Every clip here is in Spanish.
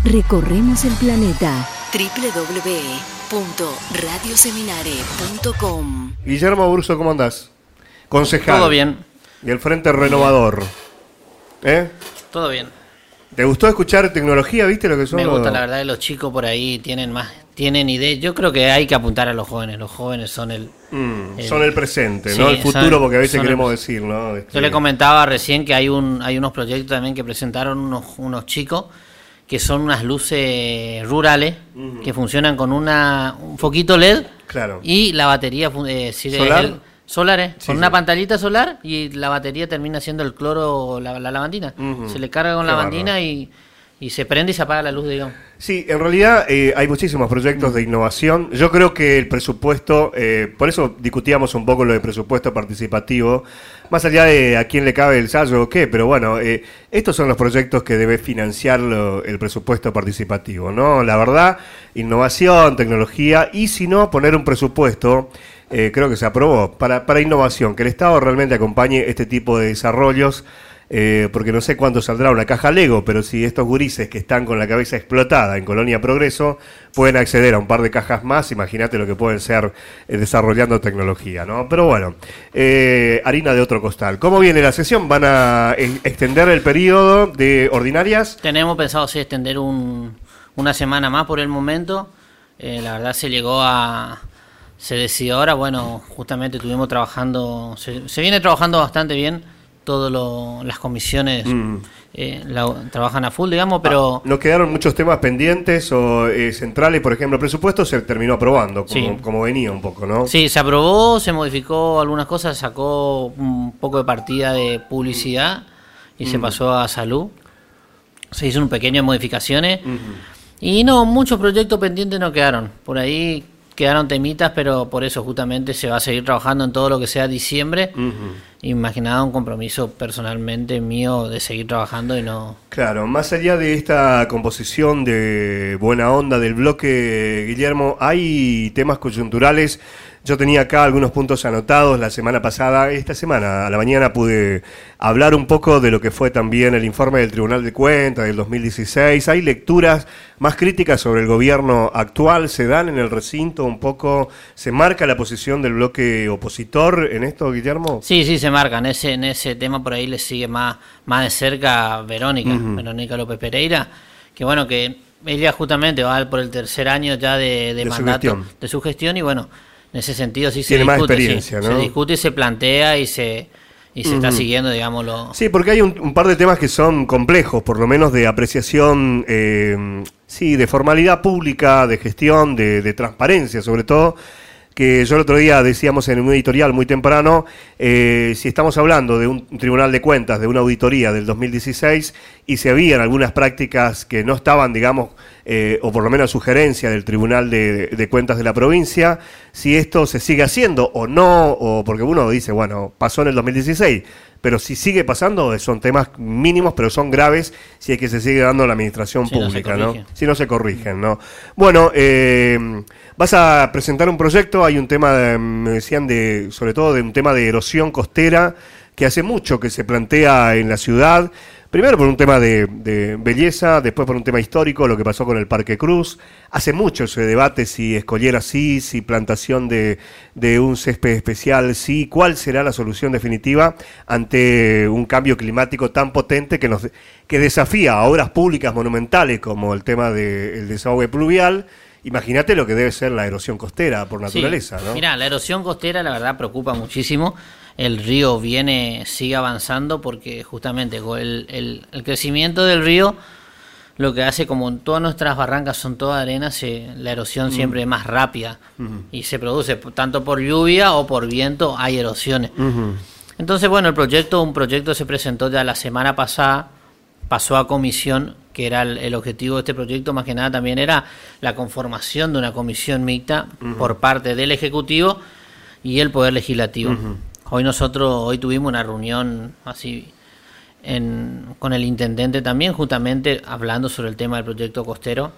Recorremos el planeta. www.radioseminare.com. Guillermo Burso, ¿cómo andás? Concejal. Todo bien. Y el Frente Renovador. Todo bien. ¿Te gustó escuchar tecnología? ¿Viste lo que son? Me gusta, la verdad, que los chicos por ahí tienen ideas. Yo creo que hay que apuntar a los jóvenes. Los jóvenes son son el presente, sí, ¿no? El futuro, porque a veces queremos el... decir, ¿no? Yo le comentaba recién que hay unos proyectos también que presentaron unos chicos que son unas luces rurales que funcionan con un foquito LED. Claro. Y la batería ¿Solar? Solares, Sí, con sí. una pantallita solar y la batería termina siendo el cloro o la lavandina. Se le carga con Qué lavandina y se prende y se apaga la luz, digamos. Sí, en realidad hay muchísimos proyectos de innovación. Yo creo que el presupuesto, por eso discutíamos un poco lo de presupuesto participativo, más allá de a quién le cabe el sallo o qué, pero bueno, estos son los proyectos que debe financiar el presupuesto participativo, ¿no? La verdad, innovación, tecnología, y si no, poner un presupuesto, creo que se aprobó, para innovación, que el Estado realmente acompañe este tipo de desarrollos. Porque no sé cuánto saldrá una caja Lego, pero si estos gurises que están con la cabeza explotada en Colonia Progreso pueden acceder a un par de cajas más, imagínate lo que pueden ser desarrollando tecnología, ¿no? Pero bueno, harina de otro costal. ¿Cómo viene la sesión? ¿Van a extender el periodo de ordinarias? Tenemos pensado extender una semana más por el momento. La verdad se decidió ahora, bueno, justamente estuvimos trabajando, se viene trabajando bastante bien. Todas las comisiones trabajan a full, digamos, pero... ¿No quedaron muchos temas pendientes o centrales? Por ejemplo, el presupuesto se terminó aprobando, como venía un poco, ¿no? Sí, se aprobó, se modificó algunas cosas, sacó un poco de partida de publicidad y se pasó a salud. Se hizo un pequeñas modificaciones y no, muchos proyectos pendientes no quedaron. Por ahí quedaron temitas, pero por eso justamente se va a seguir trabajando en todo lo que sea diciembre. Imaginaba un compromiso personalmente mío de seguir trabajando y no... Claro, más allá de esta composición de buena onda del bloque, Guillermo, hay temas coyunturales. Yo tenía acá algunos puntos anotados la semana pasada. Esta semana, a la mañana, pude hablar un poco de lo que fue también el informe del Tribunal de Cuentas del 2016. Hay lecturas más críticas sobre el gobierno actual. ¿Se dan en el recinto un poco? ¿Se marca la posición del bloque opositor en esto, Guillermo? Sí, se marca. En ese tema por ahí le sigue más de cerca Verónica López Pereira, que bueno, que ella justamente va por el tercer año ya de mandato de su gestión y bueno, en ese sentido sí se discute, más experiencia, ¿no? Se discute y se plantea y se está siguiendo, digámoslo. Sí, porque hay un par de temas que son complejos, por lo menos de apreciación, de formalidad pública, de gestión, de transparencia, sobre todo, que yo el otro día decíamos en un editorial muy temprano, si estamos hablando de un Tribunal de Cuentas, de una auditoría del 2016, y si habían algunas prácticas que no estaban, digamos, o por lo menos sugerencia del Tribunal de Cuentas de la provincia, si esto se sigue haciendo o no, o porque uno dice, bueno, pasó en el 2016, pero si sigue pasando son temas mínimos, pero son graves si es que se sigue dando la administración pública, ¿no? Si no se corrigen, ¿no? Bueno, vas a presentar un proyecto, hay un tema, me decían, sobre todo de un tema de erosión costera, que hace mucho que se plantea en la ciudad. Primero por un tema de belleza, después por un tema histórico, lo que pasó con el Parque Cruz. Hace mucho se debate si escollera sí, si plantación de un césped especial sí. ¿Cuál será la solución definitiva ante un cambio climático tan potente que desafía a obras públicas monumentales como el tema del desagüe pluvial? Imagínate lo que debe ser la erosión costera por naturaleza, ¿no? Mira, la erosión costera la verdad preocupa muchísimo. El río sigue avanzando porque justamente con el crecimiento del río lo que hace, como en todas nuestras barrancas son todas arenas, la erosión siempre es más rápida y se produce tanto por lluvia o por viento, hay erosiones. Entonces, bueno, un proyecto se presentó ya la semana pasada, pasó a comisión, que era el objetivo de este proyecto, más que nada también era la conformación de una comisión mixta por parte del Ejecutivo y el Poder Legislativo. Hoy tuvimos una reunión así con el intendente también, justamente hablando sobre el tema del proyecto costero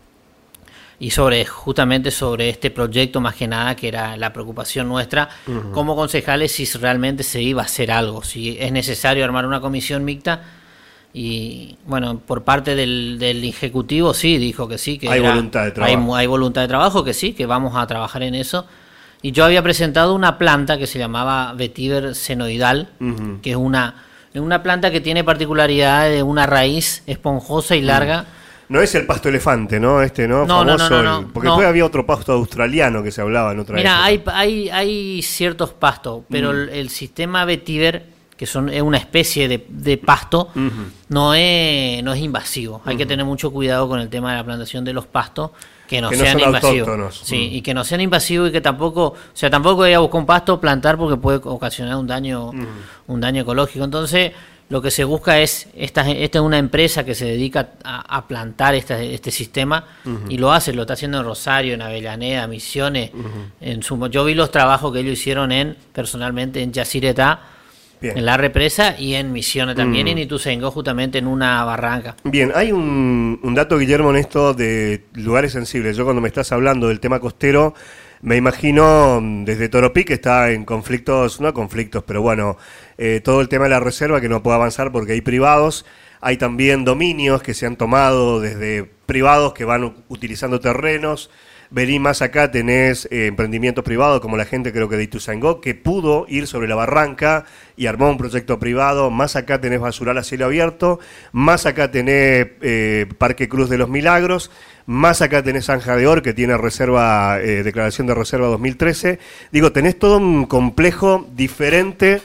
y justamente sobre este proyecto, más que nada, que era la preocupación nuestra como concejales, si realmente se iba a hacer algo, si es necesario armar una comisión mixta Y bueno, por parte del Ejecutivo sí, dijo que sí, que hay voluntad de trabajo. Hay voluntad de trabajo, que sí, que vamos a trabajar en eso. Y yo había presentado una planta que se llamaba vetiver senoidal, que es una planta que tiene particularidad de una raíz esponjosa y larga. No es el pasto elefante, ¿no? ¿no? No, famoso, no. Porque después había otro pasto australiano que se hablaba en otra Mira, época. hay ciertos pastos, pero el sistema vetiver, que es una especie de pasto, no es invasivo. Hay que tener mucho cuidado con el tema de la plantación de los pastos, que no sean son invasivos. autóctonos. Sí, y que no sean invasivos y que tampoco ir a buscar un pasto, plantar, porque puede ocasionar un daño ecológico. Entonces, lo que se busca es, esta es una empresa que se dedica a plantar este sistema, y lo está haciendo en Rosario, en Avellaneda, Misiones. Yo vi los trabajos que ellos hicieron personalmente en Yacyretá, en la represa, y en Misiones también, y en Ituzaingó, justamente en una barranca. Bien, hay un dato, Guillermo, en esto de lugares sensibles. Yo cuando me estás hablando del tema costero, me imagino desde Toropí, que está en conflictos, no conflictos, pero bueno, todo el tema de la reserva que no puede avanzar porque hay privados. Hay también dominios que se han tomado desde privados que van utilizando terrenos. Vení más acá, tenés emprendimientos privados como la gente, creo que de Ituzaingó, que pudo ir sobre la barranca y armó un proyecto privado. Más acá tenés basural a cielo abierto. Más acá tenés Parque Cruz de los Milagros. Más acá tenés Zanja de Or, que tiene reserva, declaración de reserva 2013. Digo, tenés todo un complejo diferente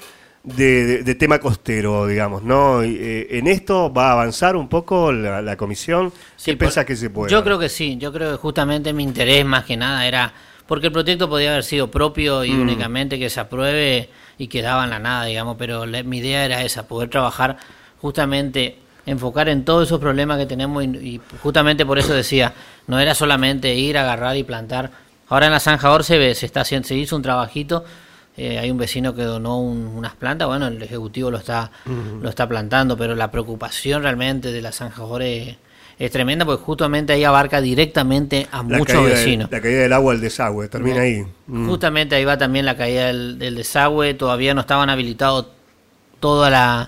de tema costero, digamos, ¿no? ¿En esto va a avanzar un poco la comisión? ¿Qué pensás que se puede? Yo creo que sí, yo creo que justamente mi interés más que nada era, porque el proyecto podía haber sido propio y únicamente que se apruebe y quedaba en la nada, digamos, pero mi idea era esa, poder trabajar justamente, enfocar en todos esos problemas que tenemos, y justamente por eso decía, no era solamente ir, agarrar y plantar. Ahora en la Zanja Or se hizo un trabajito. Hay un vecino que donó unas plantas, bueno, el Ejecutivo lo está plantando, pero la preocupación realmente de la Zanja Or es tremenda, porque justamente ahí abarca directamente a muchos vecinos. La caída del agua, el desagüe, termina ahí. Justamente ahí va también la caída del desagüe. Todavía no estaban habilitados todas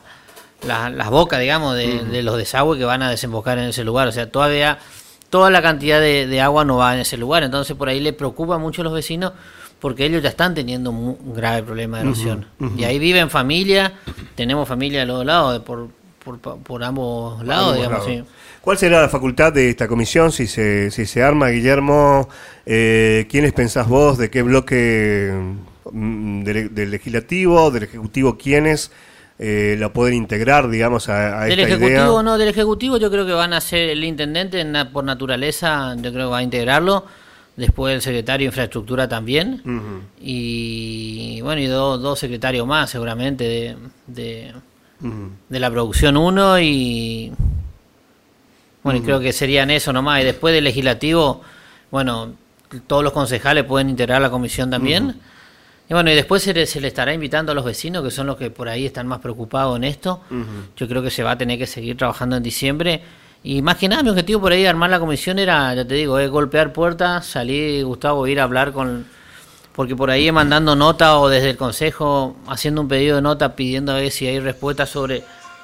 las bocas, digamos, de los desagües que van a desembocar en ese lugar. O sea, todavía toda la cantidad de agua no va en ese lugar. Entonces por ahí le preocupa mucho a los vecinos, porque ellos ya están teniendo un grave problema de erosión. Y ahí viven familia, tenemos familia de los dos lados, por ambos lados, digamos. Sí. ¿Cuál será la facultad de esta comisión si se arma, Guillermo? ¿Quiénes pensás vos? ¿De qué bloque del legislativo, del ejecutivo, quiénes la pueden integrar, digamos, a esta idea? Del ejecutivo yo creo que van a ser el intendente, por naturaleza, yo creo que va a integrarlo. Después el secretario de Infraestructura también. Y bueno, y dos secretarios más seguramente de la producción 1, y bueno, y creo que serían eso nomás. Y después del legislativo, bueno, todos los concejales pueden integrar la comisión también. Y bueno, y después se le estará invitando a los vecinos, que son los que por ahí están más preocupados en esto. Yo creo que se va a tener que seguir trabajando en diciembre. Y más que nada mi objetivo por ahí de armar la comisión era, ya te digo, golpear puertas, salir, Gustavo, ir a hablar porque por ahí mandando nota, o desde el consejo haciendo un pedido de nota pidiendo a ver si hay respuestas sobre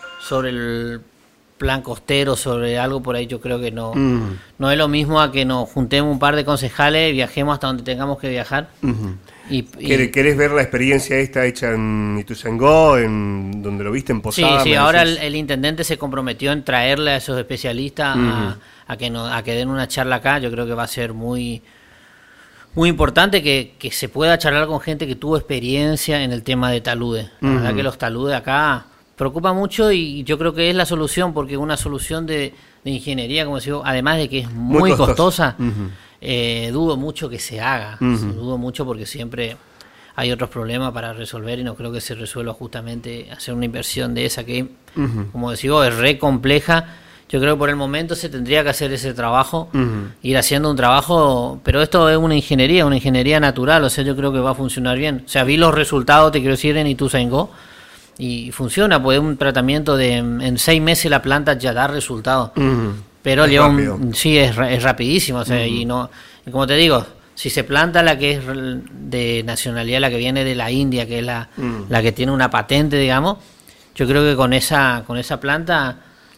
el plan costero, sobre algo por ahí. Yo creo que no es lo mismo a que nos juntemos un par de concejales, viajemos hasta donde tengamos que viajar. ¿Querés ver la experiencia esta hecha en Ituzaingó, en donde lo viste en Posada? Sí, ahora el intendente se comprometió en traerle a esos especialistas a que den una charla acá. Yo creo que va a ser muy importante que se pueda charlar con gente que tuvo experiencia en el tema de taludes. La verdad que los taludes acá preocupa mucho, y yo creo que es la solución, porque una solución de ingeniería, como decía, además de que es muy costosa, dudo mucho que se haga. Dudo mucho, porque siempre hay otros problemas para resolver, y no creo que se resuelva justamente hacer una inversión de esa que, como decía, es re compleja. Yo creo que por el momento se tendría que hacer ese trabajo, ir haciendo un trabajo, pero esto es una ingeniería natural. O sea, yo creo que va a funcionar bien. O sea, vi los resultados, te quiero decir, en Ituzaingó, y funciona, pues un tratamiento en 6 meses la planta ya da resultados. Pero lleva es rapidísimo. O sea, y como te digo, si se planta la que es de nacionalidad, la que viene de la India, que es la que tiene una patente, digamos, yo creo que con esa planta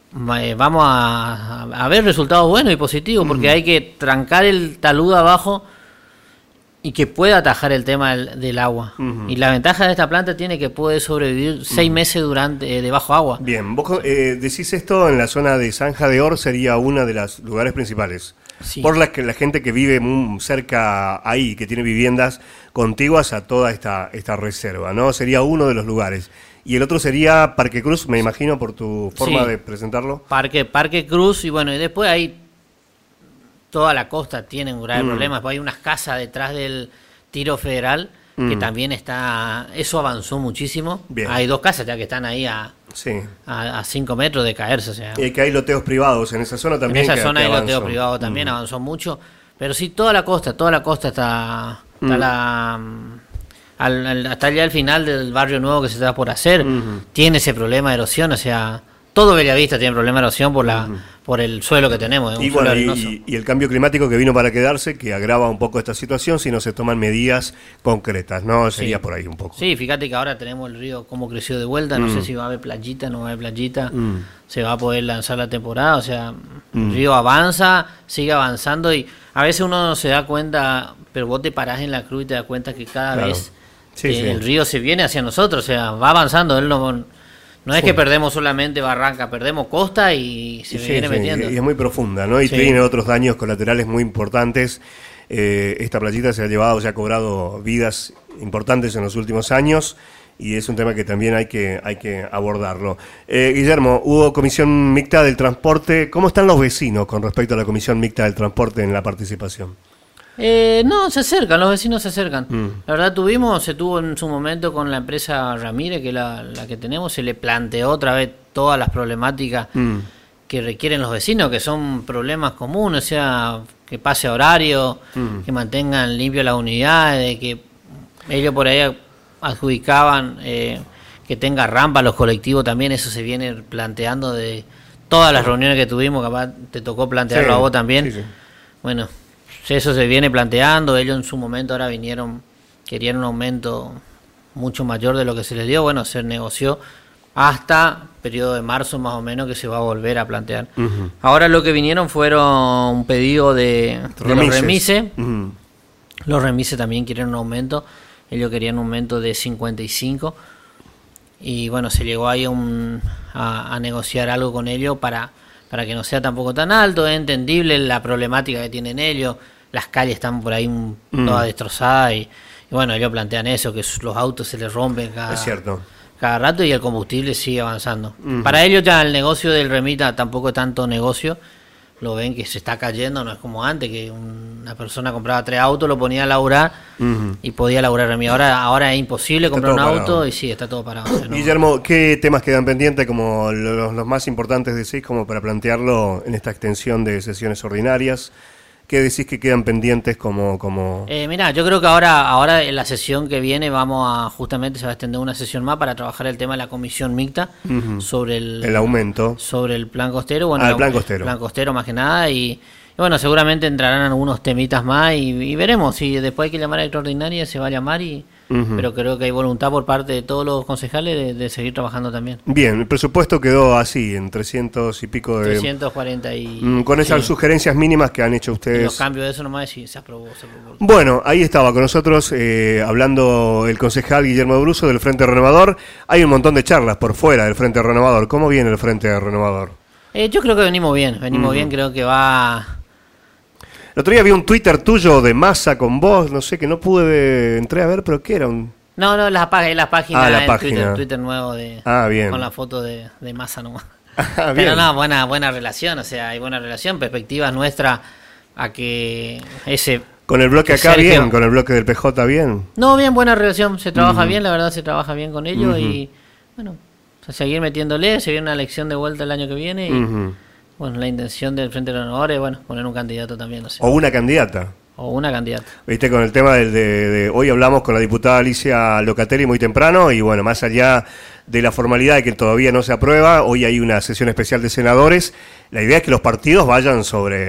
vamos a ver resultados buenos y positivos, porque hay que trancar el talud abajo y que pueda atajar el tema del agua. Y la ventaja de esta planta tiene que puede sobrevivir 6 meses debajo agua. Bien, vos decís esto en la zona de Zanja de Or, sería uno de los lugares principales. Sí. Por la gente que vive cerca ahí, que tiene viviendas contiguas a toda esta reserva, ¿no? Sería uno de los lugares. Y el otro sería Parque Cruz, me imagino, por tu forma de presentarlo. Parque Cruz, y bueno, y después hay toda la costa tiene un grave problema. Hay unas casas detrás del Tiro Federal que también eso avanzó muchísimo. Bien. Hay 2 casas ya que están ahí a 5 metros de caerse. O sea, que hay loteos privados en esa zona también. En esa zona hay loteo privado también, avanzó mucho. Pero sí, toda la costa está hasta allá al final del barrio nuevo que se está por hacer. Tiene ese problema de erosión, o sea, todo Bellavista tiene problema de erosión por el suelo que tenemos. Y bueno, y el cambio climático que vino para quedarse, que agrava un poco esta situación si no se toman medidas concretas, ¿no? Sería por ahí un poco. Sí, fíjate que ahora tenemos el río como creció de vuelta, no sé si va a haber playita, no va a haber playita, se va a poder lanzar la temporada, o sea, el río avanza, sigue avanzando y a veces uno no se da cuenta, pero vos te parás en la cruz y te das cuenta que cada vez el río se viene hacia nosotros, o sea, va avanzando, él no es que perdemos solamente barranca, perdemos costa y se viene metiendo. Y es muy profunda, ¿no? Y tiene otros daños colaterales muy importantes. Esta playita se ha cobrado vidas importantes en los últimos años y es un tema que también hay que abordarlo. Guillermo, hubo comisión mixta del transporte. ¿Cómo están los vecinos con respecto a la comisión mixta del transporte en la participación? No, se acercan, los vecinos se acercan. La verdad se tuvo en su momento con la empresa Ramírez, que es la que tenemos, se le planteó otra vez todas las problemáticas que requieren los vecinos, que son problemas comunes, o sea, que pase horario, que mantengan limpio las unidades, de que ellos por ahí adjudicaban que tenga rampa los colectivos también, eso se viene planteando de todas las reuniones que tuvimos, capaz te tocó plantearlo a vos también. Bueno, eso se viene planteando, ellos en su momento ahora querían un aumento mucho mayor de lo que se les dio, bueno, se negoció hasta periodo de marzo más o menos que se va a volver a plantear. Ahora lo que vinieron fueron un pedido de los remises. Los remises también quieren un aumento, ellos querían un aumento de 55 y bueno, se llegó ahí a negociar algo con ellos para que no sea tampoco tan alto, es entendible la problemática que tienen ellos, las calles están por ahí todas destrozadas y bueno, ellos plantean eso, que los autos se les rompen cada rato y el combustible sigue avanzando. Para ellos ya el negocio del remita tampoco es tanto negocio, lo ven que se está cayendo, no es como antes, que una persona compraba 3 autos, lo ponía a laburar y podía laburar remita. Ahora es imposible comprar un auto y sí, está todo parado. O sea, Guillermo, ¿qué temas quedan pendientes como los más importantes decís como para plantearlo en esta extensión de sesiones ordinarias? ¿Qué decís que quedan pendientes como...? Mirá, yo creo que ahora en la sesión que viene justamente se va a extender una sesión más para trabajar el tema de la comisión mixta sobre el aumento. Sobre el plan costero. Bueno, el plan costero. El plan costero más que nada y bueno, seguramente entrarán algunos temitas más y veremos si después hay que llamar a extraordinaria se va a llamar pero creo que hay voluntad por parte de todos los concejales de seguir trabajando también. Bien, el presupuesto quedó así, en 300 y pico de... 340 y... con esas sugerencias mínimas que han hecho ustedes. Y los cambios de eso nomás sí, se aprobó. Bueno, ahí estaba con nosotros hablando el concejal Guillermo Bruso del Frente Renovador. Hay un montón de charlas por fuera del Frente Renovador. ¿Cómo viene el Frente Renovador? Yo creo que venimos bien, creo que va... El otro día vi un Twitter tuyo de Massa con vos, no sé, que no entré a ver, pero ¿qué era? No, la página la página. Twitter nuevo bien. Con la foto de Massa nomás. Bien. Pero no, buena relación, o sea, hay buena relación, perspectivas nuestras a que ese... Con el bloque acá Sergio, bien, con el bloque del PJ bien. No, bien, buena relación, se trabaja bien, la verdad se trabaja bien con ellos y bueno, a seguir metiéndole, se viene una elección de vuelta el año que viene y... Bueno, la intención del Frente de Renovadores es, bueno, poner un candidato también, no sé. O una candidata. Viste, con el tema de hoy hablamos con la diputada Alicia Locatelli muy temprano y bueno, más allá de la formalidad de que todavía no se aprueba, hoy hay una sesión especial de senadores. La idea es que los partidos vayan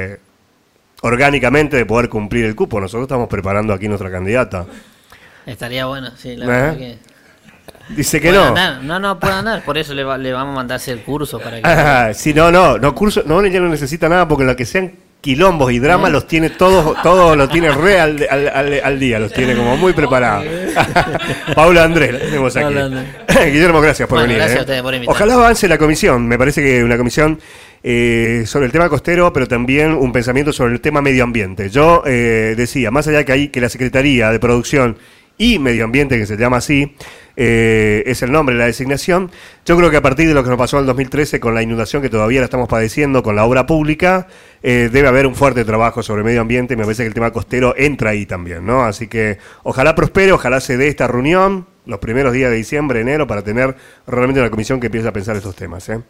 orgánicamente de poder cumplir el cupo. Nosotros estamos preparando aquí nuestra candidata. Estaría bueno, sí, la verdad que... Dice que ¿Puede no. andar? No puede andar, por eso le vamos a mandar a hacer el curso para que... Sí, no, curso, no, ella no necesita nada porque lo que sean quilombos y dramas los tiene todos los tiene re al día, los tiene como muy preparados. Paula Andrés, la tenemos aquí. Guillermo, gracias por venir. Gracias a ustedes por invitarme. Ojalá avance la comisión, me parece que una comisión sobre el tema costero, pero también un pensamiento sobre el tema medio ambiente. Yo decía, más allá que la Secretaría de Producción y Medio Ambiente, que se llama así, es el nombre, la designación. Yo creo que a partir de lo que nos pasó en el 2013 con la inundación que todavía la estamos padeciendo con la obra pública, debe haber un fuerte trabajo sobre medio ambiente. Me parece que el tema costero entra ahí también, ¿no? Así que ojalá prospere, ojalá se dé esta reunión los primeros días de diciembre, enero, para tener realmente una comisión que empiece a pensar estos temas, ¿eh?